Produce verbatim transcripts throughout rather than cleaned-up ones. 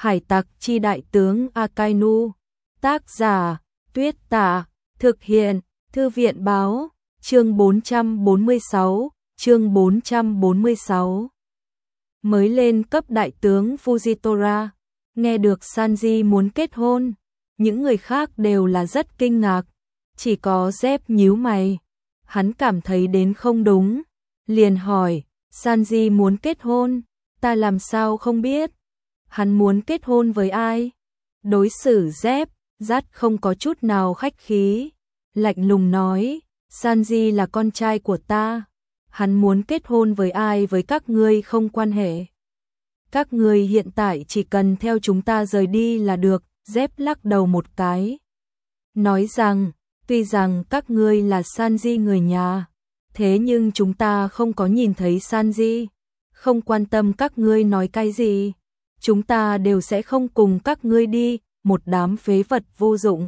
Hải tặc chi đại tướng Akainu. Tác giả Tuyết Tả. Thực hiện Thư viện Báo. Chương bốn trăm bốn mươi sáu. Chương bốn trăm bốn mươi sáu. Mới lên cấp đại tướng Fujitora. Nghe được Sanji muốn kết hôn, những người khác đều là rất kinh ngạc. Chỉ có Zep nhíu mày. Hắn cảm thấy đến không đúng. Liền hỏi, Sanji muốn kết hôn, ta làm sao không biết? Hắn muốn kết hôn với ai? Đối xử Zep, Dắt không có chút nào khách khí. Lạnh lùng nói, Sanji là con trai của ta. Hắn muốn kết hôn với ai với các ngươi không quan hệ. Các ngươi hiện tại chỉ cần theo chúng ta rời đi là được. Zep lắc đầu một cái. Nói rằng, tuy rằng các ngươi là Sanji người nhà, thế nhưng chúng ta không có nhìn thấy Sanji. Không quan tâm các ngươi nói cái gì. Chúng ta đều sẽ không cùng các ngươi đi, một đám phế vật vô dụng.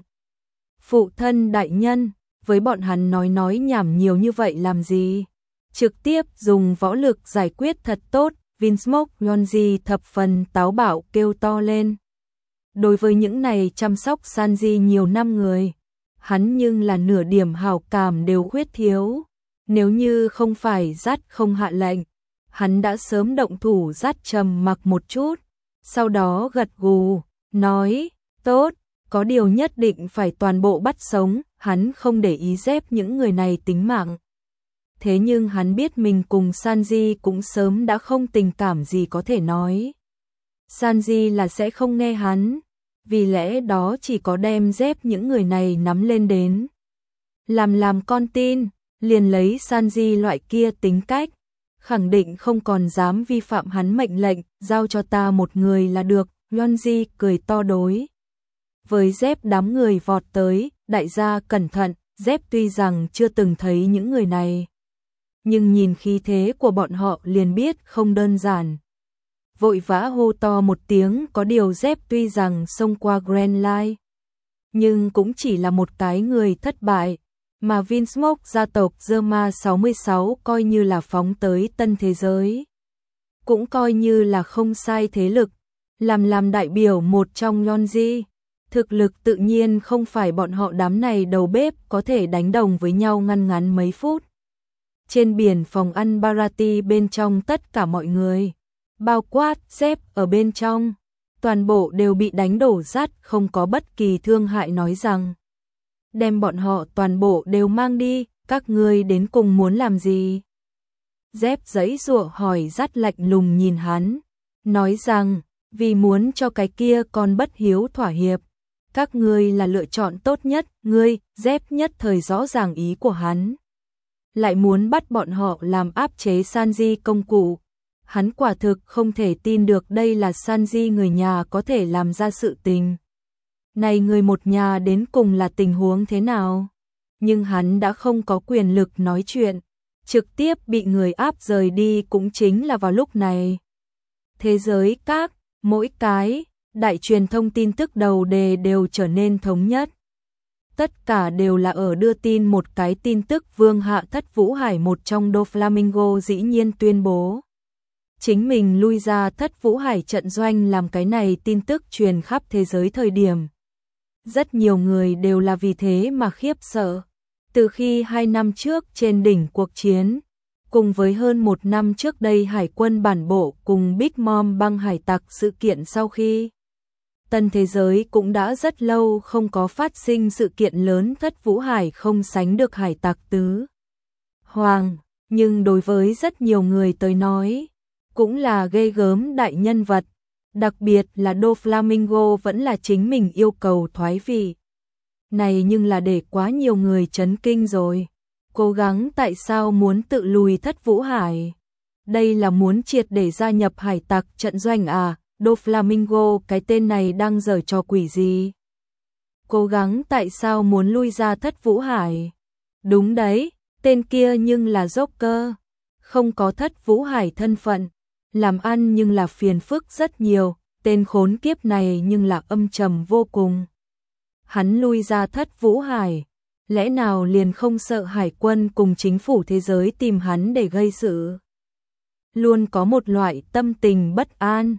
Phụ thân đại nhân, với bọn hắn nói nói nhảm nhiều như vậy làm gì? Trực tiếp dùng võ lực giải quyết thật tốt. Vinsmoke Yonji thập phần táo bạo kêu to lên. Đối với những này chăm sóc Sanji nhiều năm người, hắn nhưng là nửa điểm hảo cảm đều khuyết thiếu. Nếu như không phải Dắt không hạ lệnh, hắn đã sớm động thủ. Dắt trầm mặc một chút, sau đó gật gù, nói, tốt, có điều nhất định phải toàn bộ bắt sống. Hắn không để ý Zep những người này tính mạng. Thế nhưng hắn biết mình cùng Sanji cũng sớm đã không tình cảm gì có thể nói. Sanji là sẽ không nghe hắn, vì lẽ đó chỉ có đem Zep những người này nắm lên đến. Làm làm con tin, liền lấy Sanji loại kia tính cách, khẳng định không còn dám vi phạm hắn mệnh lệnh, giao cho ta một người là được. Yonji cười to đối với Zep đám người vọt tới, đại gia cẩn thận. Zep tuy rằng chưa từng thấy những người này, nhưng nhìn khí thế của bọn họ liền biết không đơn giản. Vội vã hô to một tiếng, có điều Zep tuy rằng xông qua Grand Line, nhưng cũng chỉ là một cái người thất bại, mà Vinsmoke gia tộc Zerma sáu mươi sáu coi như là phóng tới tân thế giới. Cũng coi như là không sai thế lực, làm làm đại biểu một trong Yonji. Thực lực tự nhiên không phải bọn họ đám này đầu bếp có thể đánh đồng với nhau ngăn ngắn mấy phút. Trên biển phòng ăn Barati bên trong tất cả mọi người, bao quát Zep ở bên trong, toàn bộ đều bị đánh đổ. Dắt không có bất kỳ thương hại nói rằng, đem bọn họ toàn bộ đều mang đi, các ngươi đến cùng muốn làm gì? Zep giãy giụa hỏi. Dắt lạnh lùng nhìn hắn, nói rằng, vì muốn cho cái kia con bất hiếu thỏa hiệp, các ngươi là lựa chọn tốt nhất. Ngươi, Zep nhất thời rõ ràng ý của hắn, lại muốn bắt bọn họ làm áp chế Sanji công cụ. Hắn quả thực không thể tin được đây là Sanji người nhà có thể làm ra sự tình. Này người một nhà đến cùng là tình huống thế nào? Nhưng hắn đã không có quyền lực nói chuyện, trực tiếp bị người áp rời đi cũng chính là vào lúc này. Thế giới các, mỗi cái, đại truyền thông tin tức đầu đề đều trở nên thống nhất. Tất cả đều là ở đưa tin một cái tin tức. Vương Hạ Thất Vũ Hải, một trong Doflamingo, dĩ nhiên tuyên bố chính mình lui ra Thất Vũ Hải trận doanh. Làm cái này tin tức truyền khắp thế giới thời điểm, rất nhiều người đều là vì thế mà khiếp sợ. Từ khi hai năm trước trên đỉnh cuộc chiến, cùng với hơn một năm trước đây Hải quân bản bộ cùng Big Mom băng hải tặc sự kiện sau khi, tân thế giới cũng đã rất lâu không có phát sinh sự kiện lớn. Thất Vũ Hải không sánh được hải tặc tứ hoàng, nhưng đối với rất nhiều người tới nói, cũng là ghê gớm đại nhân vật. Đặc biệt là Doflamingo vẫn là chính mình yêu cầu thoái vị. Này nhưng là để quá nhiều người chấn kinh rồi. Cố gắng tại sao muốn tự lùi Thất Vũ Hải? Đây là muốn triệt để gia nhập hải tặc trận doanh à? Doflamingo cái tên này đang giở trò quỷ gì? Cố gắng tại sao muốn lui ra Thất Vũ Hải? Đúng đấy, tên kia nhưng là Joker, không có Thất Vũ Hải thân phận, làm ăn nhưng là phiền phức rất nhiều. Tên khốn kiếp này nhưng là âm trầm vô cùng. Hắn lui ra Thất Vũ Hải, lẽ nào liền không sợ hải quân cùng chính phủ thế giới tìm hắn để gây sự? Luôn có một loại tâm tình bất an.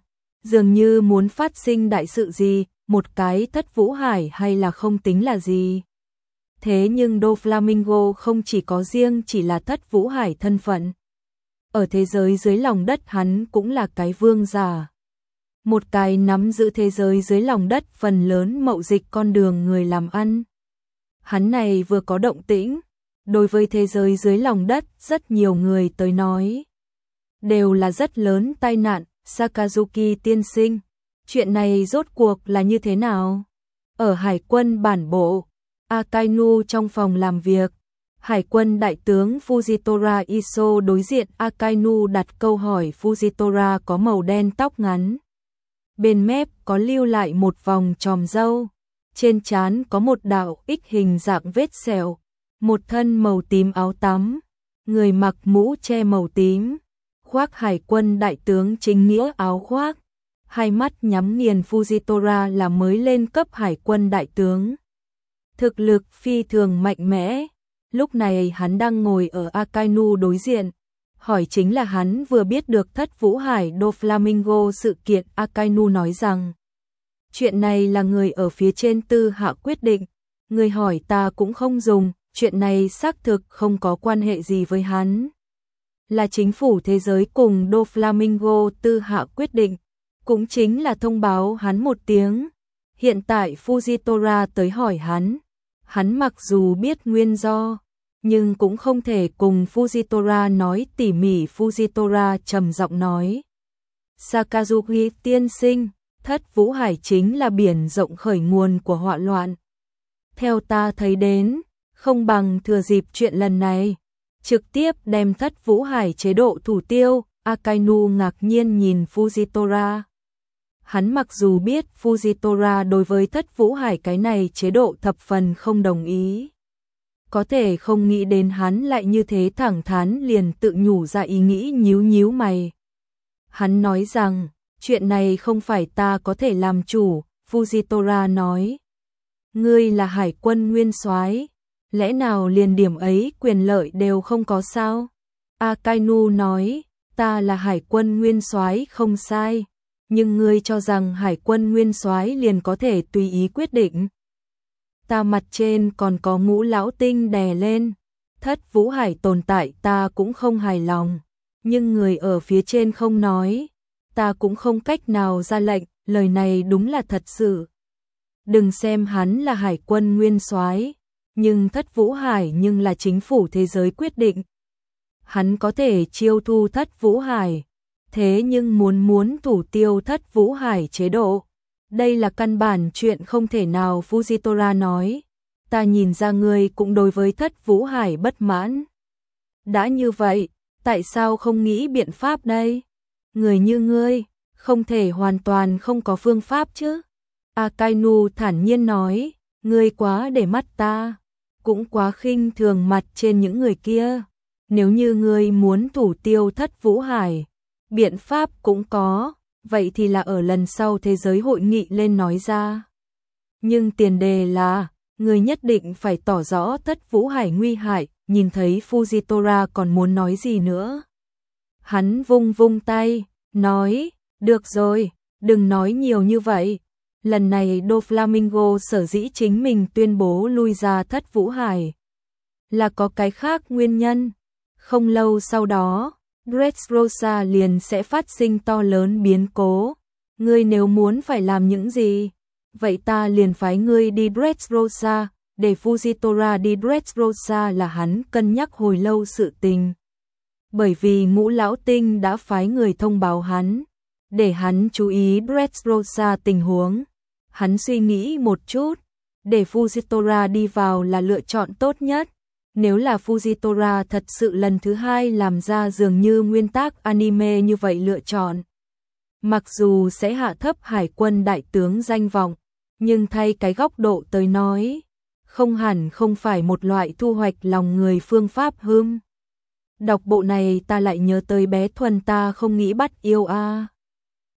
dường như muốn phát sinh đại sự gì, một cái Thất Vũ Hải hay là không tính là gì. Thế nhưng Doflamingo không chỉ có riêng chỉ là Thất Vũ Hải thân phận. Ở thế giới dưới lòng đất hắn cũng là cái vương giả. Một cái nắm giữ thế giới dưới lòng đất phần lớn mậu dịch con đường người làm ăn. Hắn này vừa có động tĩnh, đối với thế giới dưới lòng đất rất nhiều người tới nói. Đều là rất lớn tai nạn, Sakazuki tiên sinh. Chuyện này rốt cuộc là như thế nào? Ở Hải quân bản bộ, Akainu trong phòng làm việc, Hải quân đại tướng Fujitora Iso đối diện Akainu đặt câu hỏi. Fujitora có màu đen tóc ngắn. Bên mép có lưu lại một vòng chòm râu. Trên trán có một đạo X hình dạng vết sẹo. Một thân màu tím áo tắm. Người mặc mũ che màu tím. Khoác Hải quân đại tướng chính nghĩa áo khoác. Hai mắt nhắm nghiền. Fujitora là mới lên cấp Hải quân đại tướng. Thực lực phi thường mạnh mẽ. Lúc này hắn đang ngồi ở Akainu đối diện. Hỏi chính là hắn vừa biết được Thất Vũ Hải Doflamingo sự kiện. Akainu nói rằng chuyện này là người ở phía trên tư hạ quyết định. Người hỏi ta cũng không dùng. Chuyện này xác thực không có quan hệ gì với hắn. Là chính phủ thế giới cùng Doflamingo tư hạ quyết định. Cũng chính là thông báo hắn một tiếng. Hiện tại Fujitora tới hỏi hắn. Hắn mặc dù biết nguyên do, nhưng cũng không thể cùng Fujitora nói tỉ mỉ. Fujitora trầm giọng nói. Sakazuki tiên sinh, Thất Vũ Hải chính là biển rộng khởi nguồn của họa loạn. Theo ta thấy đến, không bằng thừa dịp chuyện lần này, trực tiếp đem Thất Vũ Hải chế độ thủ tiêu. Akainu ngạc nhiên nhìn Fujitora. Hắn mặc dù biết Fujitora đối với Thất Vũ Hải cái này chế độ thập phần không đồng ý. Có thể không nghĩ đến hắn lại như thế thẳng thắn liền tự nhủ ra ý nghĩ. Nhíu nhíu mày. Hắn nói rằng, chuyện này không phải ta có thể làm chủ. Fujitora nói. Ngươi là Hải quân nguyên soái, lẽ nào liền điểm ấy quyền lợi đều không có sao? Akainu nói, ta là Hải quân nguyên soái không sai. Nhưng ngươi cho rằng Hải quân nguyên soái liền có thể tùy ý quyết định? Ta mặt trên còn có Ngũ Lão Tinh đè lên. Thất Vũ Hải tồn tại ta cũng không hài lòng. Nhưng người ở phía trên không nói. Ta cũng không cách nào ra lệnh. Lời này đúng là thật sự. Đừng xem hắn là Hải quân nguyên soái, nhưng Thất Vũ Hải nhưng là chính phủ thế giới quyết định. Hắn có thể chiêu thu Thất Vũ Hải. Thế nhưng muốn muốn thủ tiêu Thất Vũ Hải chế độ, đây là căn bản chuyện không thể nào. Fujitora nói, ta nhìn ra ngươi cũng đối với Thất Vũ Hải bất mãn. Đã như vậy, tại sao không nghĩ biện pháp đây? Người như ngươi, không thể hoàn toàn không có phương pháp chứ? Akainu thản nhiên nói, ngươi quá để mắt ta, cũng quá khinh thường mặt trên những người kia. Nếu như ngươi muốn thủ tiêu Thất Vũ Hải, biện pháp cũng có, vậy thì là ở lần sau thế giới hội nghị lên nói ra. Nhưng tiền đề là, người nhất định phải tỏ rõ Thất Vũ Hải nguy hại. Nhìn thấy Fujitora còn muốn nói gì nữa. Hắn vung vung tay, nói, được rồi, đừng nói nhiều như vậy. Lần này Doflamingo sở dĩ chính mình tuyên bố lui ra Thất Vũ Hải, là có cái khác nguyên nhân. Không lâu sau đó, Dressrosa liền sẽ phát sinh to lớn biến cố. Ngươi nếu muốn phải làm những gì, vậy ta liền phái ngươi đi Dressrosa. Để Fujitora đi Dressrosa là hắn cân nhắc hồi lâu sự tình. Bởi vì Ngũ Lão Tinh đã phái người thông báo hắn, để hắn chú ý Dressrosa tình huống. Hắn suy nghĩ một chút, để Fujitora đi vào là lựa chọn tốt nhất. Nếu là Fujitora thật sự lần thứ hai làm ra dường như nguyên tắc anime như vậy lựa chọn, mặc dù sẽ hạ thấp Hải quân đại tướng danh vọng, nhưng thay cái góc độ tới nói, không hẳn không phải một loại thu hoạch lòng người phương pháp hưm. Đọc bộ này ta lại nhớ tới bé Thuần ta không nghĩ bắt yêu a.